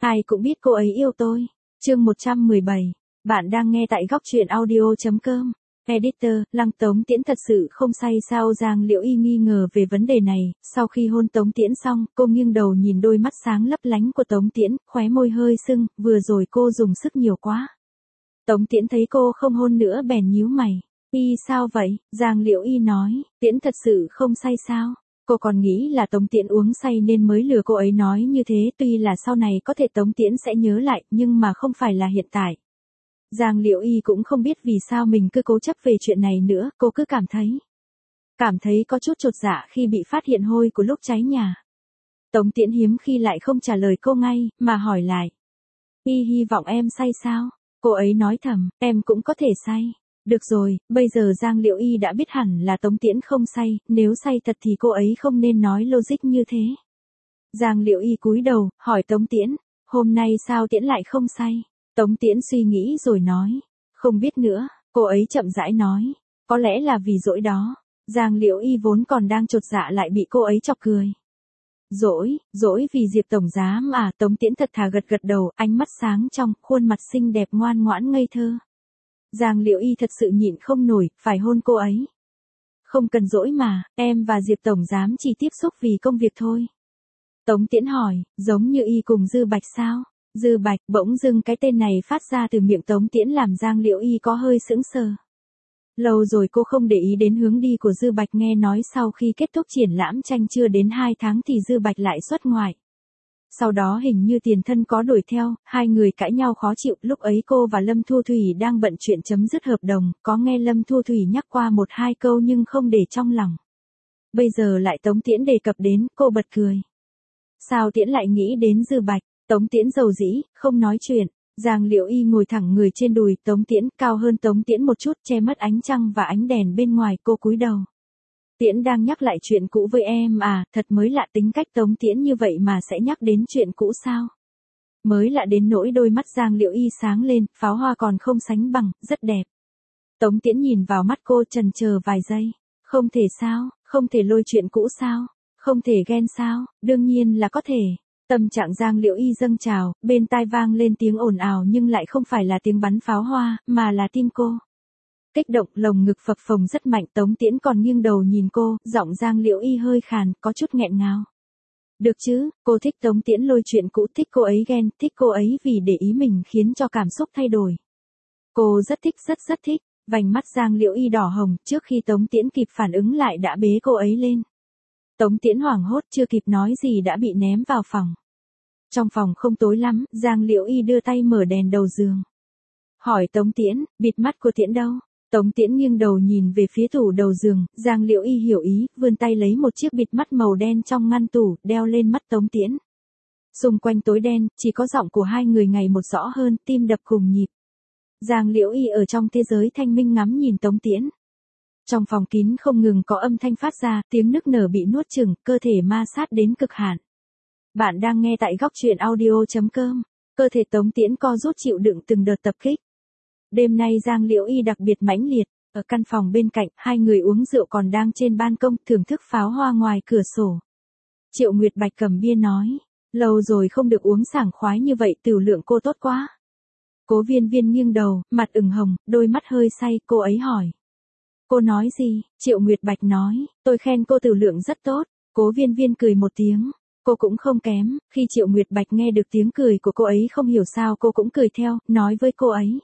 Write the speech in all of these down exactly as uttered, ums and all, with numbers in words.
Ai cũng biết cô ấy yêu tôi. Chương một trăm mười bảy. Bạn đang nghe tại góc truyện audio chấm com. Editor, Lăng Tống Tiễn thật sự không say sao? Giang Liễu Y nghi ngờ về vấn đề này, sau khi hôn Tống Tiễn xong, cô nghiêng đầu nhìn đôi mắt sáng lấp lánh của Tống Tiễn, khóe môi hơi sưng, vừa rồi cô dùng sức nhiều quá. Tống Tiễn thấy cô không hôn nữa bèn nhíu mày. Y sao vậy? Giang Liễu Y nói, Tiễn thật sự không say sao? Cô còn nghĩ là Tống Tiễn uống say nên mới lừa cô ấy nói như thế, tuy là sau này có thể Tống Tiễn sẽ nhớ lại, nhưng mà không phải là hiện tại. Giang Liễu Y cũng không biết vì sao mình cứ cố chấp về chuyện này nữa, cô cứ cảm thấy. Cảm thấy có chút chột dạ khi bị phát hiện hôi của lúc cháy nhà. Tống Tiễn hiếm khi lại không trả lời cô ngay, mà hỏi lại. Y hy vọng em say sao? Cô ấy nói thầm, em cũng có thể say. Được rồi, bây giờ Giang Liễu Y đã biết hẳn là Tống Tiễn không say, nếu say thật thì cô ấy không nên nói logic như thế. Giang Liễu Y cúi đầu, hỏi Tống Tiễn, hôm nay sao Tiễn lại không say? Tống Tiễn suy nghĩ rồi nói, không biết nữa, cô ấy chậm rãi nói, có lẽ là vì dỗi đó. Giang Liễu Y vốn còn đang chột dạ lại bị cô ấy chọc cười. Dỗi, dỗi vì Diệp tổng giám à? Tống Tiễn thật thà gật gật đầu, ánh mắt sáng trong, khuôn mặt xinh đẹp ngoan ngoãn ngây thơ. Giang Liễu Y thật sự nhịn không nổi, phải hôn cô ấy. Không cần dỗi mà, em và Diệp tổng giám chỉ tiếp xúc vì công việc thôi. Tống Tiễn hỏi, giống như Y cùng Dư Bạch sao? Dư Bạch, bỗng dưng cái tên này phát ra từ miệng Tống Tiễn làm Giang Liễu Y có hơi sững sờ. Lâu rồi cô không để ý đến hướng đi của Dư Bạch, nghe nói sau khi kết thúc triển lãm tranh chưa đến hai tháng thì Dư Bạch lại xuất ngoại. Sau đó hình như tiền thân có đuổi theo, hai người cãi nhau khó chịu, lúc ấy cô và Lâm Thu Thủy đang bận chuyện chấm dứt hợp đồng, có nghe Lâm Thu Thủy nhắc qua một hai câu nhưng không để trong lòng. Bây giờ lại Tống Tiễn đề cập đến, cô bật cười. Sao Tiễn lại nghĩ đến Dư Bạch? Tống Tiễn dầu dĩ, không nói chuyện. Giang Liễu Y ngồi thẳng người trên đùi Tống Tiễn, cao hơn Tống Tiễn một chút, che mất ánh trăng và ánh đèn bên ngoài, cô cúi đầu. Tiễn đang nhắc lại chuyện cũ với em à? Thật mới lạ, tính cách Tống Tiễn như vậy mà sẽ nhắc đến chuyện cũ sao? Mới lạ đến nỗi đôi mắt Giang Liễu Y sáng lên, pháo hoa còn không sánh bằng, rất đẹp. Tống Tiễn nhìn vào mắt cô chần chờ vài giây. Không thể sao? Không thể lôi chuyện cũ sao? Không thể ghen sao? Đương nhiên là có thể. Tâm trạng Giang Liễu Y dâng trào, bên tai vang lên tiếng ồn ào nhưng lại không phải là tiếng bắn pháo hoa, mà là tim cô. Kích động, lồng ngực phập phồng rất mạnh. Tống Tiễn còn nghiêng đầu nhìn cô, giọng Giang Liễu Y hơi khàn, có chút nghẹn ngào. Được chứ, cô thích Tống Tiễn lôi chuyện cũ, thích cô ấy ghen, thích cô ấy vì để ý mình khiến cho cảm xúc thay đổi. Cô rất thích, rất rất thích. Vành mắt Giang Liễu Y đỏ hồng, trước khi Tống Tiễn kịp phản ứng lại đã bế cô ấy lên. Tống Tiễn hoảng hốt, chưa kịp nói gì đã bị ném vào phòng. Trong phòng không tối lắm, Giang Liễu Y đưa tay mở đèn đầu giường. Hỏi Tống Tiễn, bịt mắt của Tiễn đâu? Tống Tiễn nghiêng đầu nhìn về phía tủ đầu giường, Giang Liễu Y hiểu ý, vươn tay lấy một chiếc bịt mắt màu đen trong ngăn tủ, đeo lên mắt Tống Tiễn. Xung quanh tối đen, chỉ có giọng của hai người ngày một rõ hơn, tim đập cùng nhịp. Giang Liễu Y ở trong thế giới thanh minh ngắm nhìn Tống Tiễn. Trong phòng kín không ngừng có âm thanh phát ra, tiếng nức nở bị nuốt chửng, cơ thể ma sát đến cực hạn. Bạn đang nghe tại góc truyện audio chấm com. Cơ thể Tống Tiễn co rút chịu đựng từng đợt tập kích. Đêm nay Giang Liễu Y đặc biệt mãnh liệt, ở căn phòng bên cạnh, hai người uống rượu còn đang trên ban công thưởng thức pháo hoa ngoài cửa sổ. Triệu Nguyệt Bạch cầm bia nói, lâu rồi không được uống sảng khoái như vậy, tửu lượng cô tốt quá. Cố Viên Viên nghiêng đầu, mặt ửng hồng, đôi mắt hơi say, cô ấy hỏi. Cô nói gì? Triệu Nguyệt Bạch nói, tôi khen cô tửu lượng rất tốt. Cố Viên Viên cười một tiếng, cô cũng không kém. Khi Triệu Nguyệt Bạch nghe được tiếng cười của cô ấy không hiểu sao cô cũng cười theo, nói với cô ấy.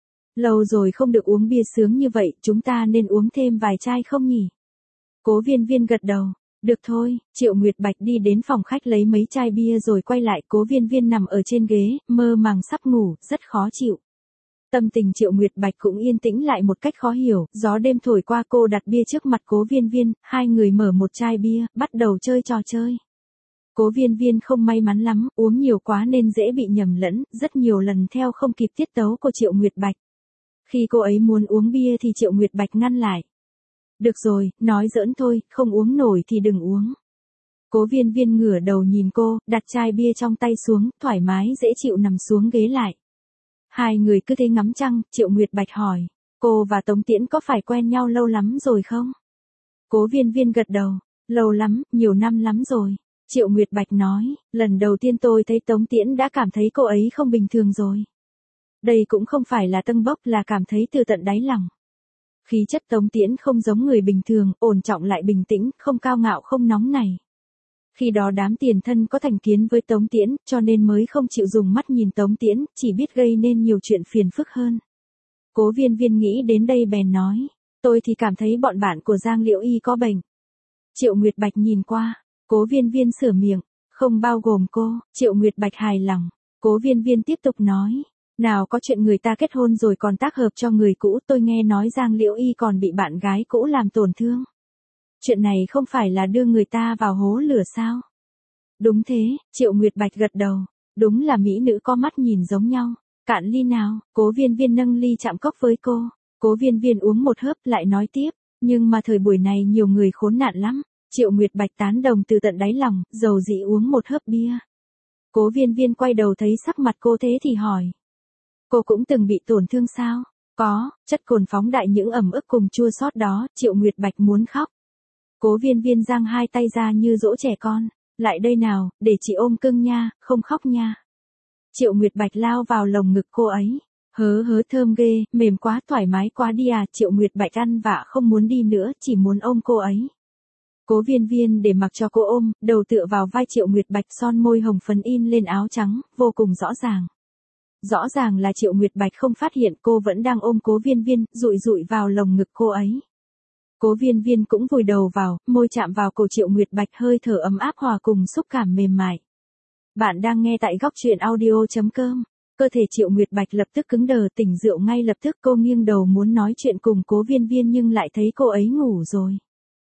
Lâu rồi không được uống bia sướng như vậy, chúng ta nên uống thêm vài chai không nhỉ? Cố Viên Viên gật đầu, được thôi. Triệu Nguyệt Bạch đi đến phòng khách lấy mấy chai bia rồi quay lại, Cố Viên Viên nằm ở trên ghế, mơ màng sắp ngủ, rất khó chịu. Tâm tình Triệu Nguyệt Bạch cũng yên tĩnh lại một cách khó hiểu, gió đêm thổi qua, cô đặt bia trước mặt Cố Viên Viên, hai người mở một chai bia, bắt đầu chơi trò chơi. Cố Viên Viên không may mắn lắm, uống nhiều quá nên dễ bị nhầm lẫn, rất nhiều lần theo không kịp tiết tấu của Triệu Nguyệt Bạch. Khi cô ấy muốn uống bia thì Triệu Nguyệt Bạch ngăn lại. Được rồi, nói giỡn thôi, không uống nổi thì đừng uống. Cố Viên Viên ngửa đầu nhìn cô, đặt chai bia trong tay xuống, thoải mái dễ chịu nằm xuống ghế lại. Hai người cứ thế ngắm trăng, Triệu Nguyệt Bạch hỏi, cô và Tống Tiễn có phải quen nhau lâu lắm rồi không? Cố Viên Viên gật đầu, lâu lắm, nhiều năm lắm rồi. Triệu Nguyệt Bạch nói, lần đầu tiên tôi thấy Tống Tiễn đã cảm thấy cô ấy không bình thường rồi. Đây cũng không phải là tâng bốc, là cảm thấy từ tận đáy lòng. Khí chất Tống Tiễn không giống người bình thường, ổn trọng lại bình tĩnh, không cao ngạo không nóng nảy. Khi đó đám tiền thân có thành kiến với Tống Tiễn, cho nên mới không chịu dùng mắt nhìn Tống Tiễn, chỉ biết gây nên nhiều chuyện phiền phức hơn. Cố Viên Viên nghĩ đến đây bèn nói, tôi thì cảm thấy bọn bạn của Giang Liễu Y có bệnh. Triệu Nguyệt Bạch nhìn qua, Cố Viên Viên sửa miệng, không bao gồm cô. Triệu Nguyệt Bạch hài lòng. Cố Viên Viên tiếp tục nói, nào có chuyện người ta kết hôn rồi còn tác hợp cho người cũ, tôi nghe nói Giang Liễu Y còn bị bạn gái cũ làm tổn thương. Chuyện này không phải là đưa người ta vào hố lửa sao? Đúng thế, Triệu Nguyệt Bạch gật đầu, đúng là mỹ nữ có mắt nhìn giống nhau. Cạn ly nào? Cố Viên Viên nâng ly chạm cốc với cô. Cố Viên Viên uống một hớp lại nói tiếp, nhưng mà thời buổi này nhiều người khốn nạn lắm. Triệu Nguyệt Bạch tán đồng từ tận đáy lòng, dầu dĩ uống một hớp bia. Cố Viên Viên quay đầu thấy sắc mặt cô thế thì hỏi, cô cũng từng bị tổn thương sao? Có, chất cồn phóng đại những ẩm ức cùng chua xót đó. Triệu Nguyệt Bạch muốn khóc. Cố Viên Viên giang hai tay ra như dỗ trẻ con, lại đây nào, để chị ôm cưng nha, không khóc nha. Triệu Nguyệt Bạch lao vào lồng ngực cô ấy, hớ hớ thơm ghê, mềm quá, thoải mái quá đi à. Triệu Nguyệt Bạch ăn vạ không muốn đi nữa, chỉ muốn ôm cô ấy. Cố Viên Viên để mặc cho cô ôm, đầu tựa vào vai Triệu Nguyệt Bạch, son môi hồng phấn in lên áo trắng, vô cùng rõ ràng. Rõ ràng là Triệu Nguyệt Bạch không phát hiện cô vẫn đang ôm Cố Viên Viên, dụi dụi vào lồng ngực cô ấy. Cố Viên Viên cũng vùi đầu vào, môi chạm vào cổ Triệu Nguyệt Bạch, hơi thở ấm áp hòa cùng xúc cảm mềm mại. Bạn đang nghe tại góc truyện audio.com. Cơ thể Triệu Nguyệt Bạch lập tức cứng đờ, tỉnh rượu ngay lập tức. Cô nghiêng đầu muốn nói chuyện cùng Cố Viên Viên nhưng lại thấy cô ấy ngủ rồi.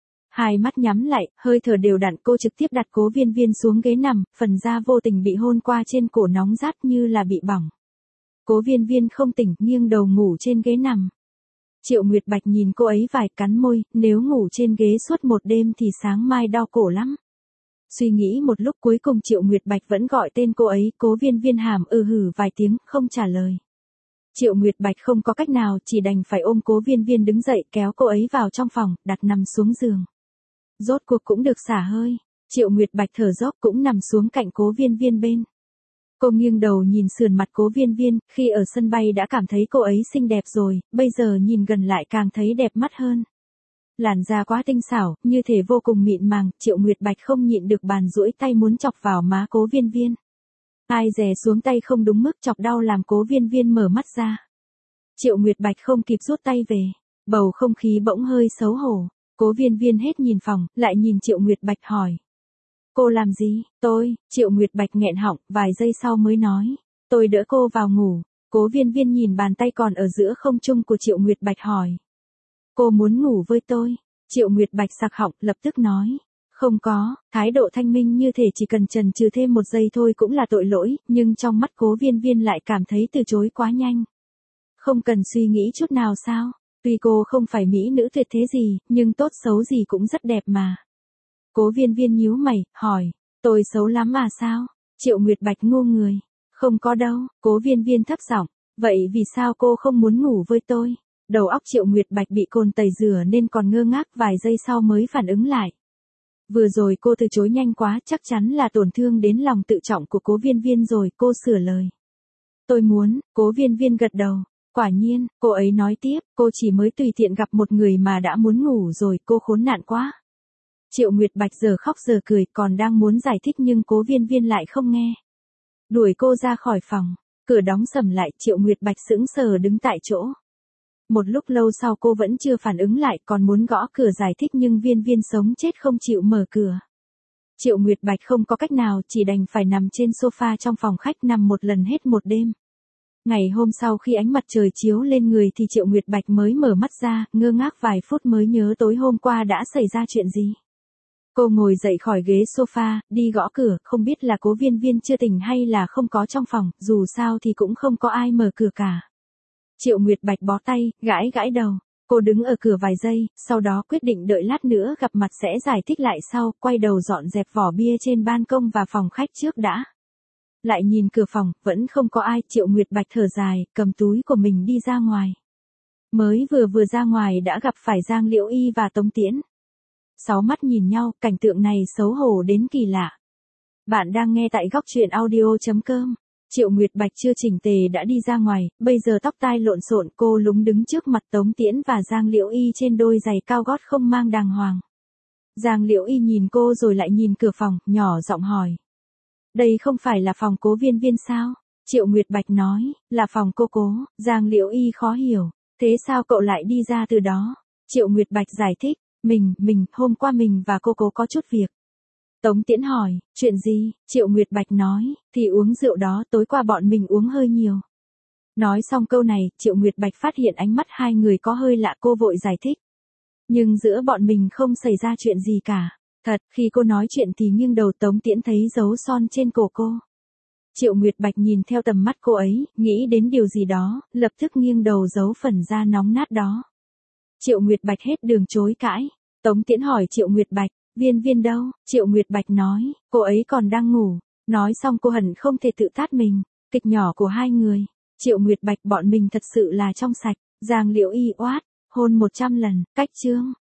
Hai mắt nhắm lại, hơi thở đều đặn, cô trực tiếp đặt Cố Viên Viên xuống ghế nằm, phần da vô tình bị hôn qua trên cổ nóng rát như là bị bỏng. Cố Viên Viên không tỉnh, nghiêng đầu ngủ trên ghế nằm. Triệu Nguyệt Bạch nhìn cô ấy vài, cắn môi, nếu ngủ trên ghế suốt một đêm thì sáng mai đau cổ lắm. Suy nghĩ một lúc cuối cùng Triệu Nguyệt Bạch vẫn gọi tên cô ấy. Cố Viên Viên hàm ừ hử vài tiếng, không trả lời. Triệu Nguyệt Bạch không có cách nào, chỉ đành phải ôm Cố Viên Viên đứng dậy, kéo cô ấy vào trong phòng, đặt nằm xuống giường. Rốt cuộc cũng được xả hơi. Triệu Nguyệt Bạch thở dốc cũng nằm xuống cạnh Cố Viên Viên bên. Cô nghiêng đầu nhìn sườn mặt Cố Viên Viên, khi ở sân bay đã cảm thấy cô ấy xinh đẹp rồi, bây giờ nhìn gần lại càng thấy đẹp mắt hơn. Làn da quá tinh xảo, như thể vô cùng mịn màng. Triệu Nguyệt Bạch không nhịn được bàn duỗi tay muốn chọc vào má Cố Viên Viên. Ai dè xuống tay không đúng mức, chọc đau làm Cố Viên Viên mở mắt ra. Triệu Nguyệt Bạch không kịp rút tay về, bầu không khí bỗng hơi xấu hổ. Cố Viên Viên hết nhìn phòng, lại nhìn Triệu Nguyệt Bạch hỏi, cô làm gì? Tôi. Triệu Nguyệt Bạch nghẹn họng, vài giây sau mới nói, tôi đỡ cô vào ngủ. Cố Viên Viên nhìn bàn tay còn ở giữa không trung của Triệu Nguyệt Bạch hỏi, cô muốn ngủ với tôi? Triệu Nguyệt Bạch sặc họng, lập tức nói, không có. Thái độ thanh minh như thể chỉ cần chần chừ thêm một giây thôi cũng là tội lỗi, nhưng trong mắt Cố Viên Viên lại cảm thấy từ chối quá nhanh. Không cần suy nghĩ chút nào sao? Tuy cô không phải mỹ nữ tuyệt thế gì, nhưng tốt xấu gì cũng rất đẹp mà. Cố Viên Viên nhíu mày, hỏi, tôi xấu lắm à sao? Triệu Nguyệt Bạch ngô người, không có đâu. Cố Viên Viên thấp giọng, vậy vì sao cô không muốn ngủ với tôi? Đầu óc Triệu Nguyệt Bạch bị cồn tẩy rửa nên còn ngơ ngác, vài giây sau mới phản ứng lại. Vừa rồi cô từ chối nhanh quá, chắc chắn là tổn thương đến lòng tự trọng của Cố Viên Viên rồi. Cô sửa lời, tôi muốn. Cố Viên Viên gật đầu. Quả nhiên, cô ấy nói tiếp, cô chỉ mới tùy tiện gặp một người mà đã muốn ngủ rồi, cô khốn nạn quá. Triệu Nguyệt Bạch giờ khóc giờ cười, còn đang muốn giải thích nhưng Cố Viên Viên lại không nghe. Đuổi cô ra khỏi phòng, cửa đóng sầm lại. Triệu Nguyệt Bạch sững sờ đứng tại chỗ. Một lúc lâu sau cô vẫn chưa phản ứng lại, còn muốn gõ cửa giải thích nhưng Viên Viên sống chết không chịu mở cửa. Triệu Nguyệt Bạch không có cách nào, chỉ đành phải nằm trên sofa trong phòng khách, nằm một lần hết một đêm. Ngày hôm sau khi ánh mặt trời chiếu lên người thì Triệu Nguyệt Bạch mới mở mắt ra, ngơ ngác vài phút mới nhớ tối hôm qua đã xảy ra chuyện gì. Cô ngồi dậy khỏi ghế sofa, đi gõ cửa, không biết là Cố Viên Viên chưa tỉnh hay là không có trong phòng, dù sao thì cũng không có ai mở cửa cả. Triệu Nguyệt Bạch bó tay, gãi gãi đầu. Cô đứng ở cửa vài giây, sau đó quyết định đợi lát nữa gặp mặt sẽ giải thích lại sau, quay đầu dọn dẹp vỏ bia trên ban công và phòng khách trước đã. Lại nhìn cửa phòng, vẫn không có ai. Triệu Nguyệt Bạch thở dài, cầm túi của mình đi ra ngoài. Mới vừa vừa ra ngoài đã gặp phải Giang Liễu Y và Tống Tiễn. Sáu mắt nhìn nhau, cảnh tượng này xấu hổ đến kỳ lạ. Bạn đang nghe tại góc truyện audio.com. Triệu Nguyệt Bạch chưa chỉnh tề đã đi ra ngoài, bây giờ tóc tai lộn xộn, cô lúng đứng trước mặt Tống Tiễn và Giang Liễu Y trên đôi giày cao gót không mang đàng hoàng. Giang Liễu Y nhìn cô rồi lại nhìn cửa phòng, nhỏ giọng hỏi. Đây không phải là phòng Cố Viên Viên sao? Triệu Nguyệt Bạch nói, là phòng cô Cố. Giang Liễu Y khó hiểu, thế sao cậu lại đi ra từ đó? Triệu Nguyệt Bạch giải thích, mình, mình, hôm qua mình và cô Cố có chút việc. Tống Tiễn hỏi, chuyện gì? Triệu Nguyệt Bạch nói, thì uống rượu đó, tối qua bọn mình uống hơi nhiều. Nói xong câu này, Triệu Nguyệt Bạch phát hiện ánh mắt hai người có hơi lạ, cô vội giải thích. Nhưng giữa bọn mình không xảy ra chuyện gì cả. Thật, khi cô nói chuyện thì nghiêng đầu, Tống Tiễn thấy dấu son trên cổ cô. Triệu Nguyệt Bạch nhìn theo tầm mắt cô ấy, nghĩ đến điều gì đó, lập tức nghiêng đầu giấu phần da nóng nát đó. Triệu Nguyệt Bạch hết đường chối cãi. Tống Tiễn hỏi Triệu Nguyệt Bạch, Viên Viên đâu? Triệu Nguyệt Bạch nói, cô ấy còn đang ngủ. Nói xong cô hẳn không thể tự tát mình. Kịch nhỏ của hai người. Triệu Nguyệt Bạch, bọn mình thật sự là trong sạch. Giang Liễu Y oát, hôn một trăm lần, cách chương.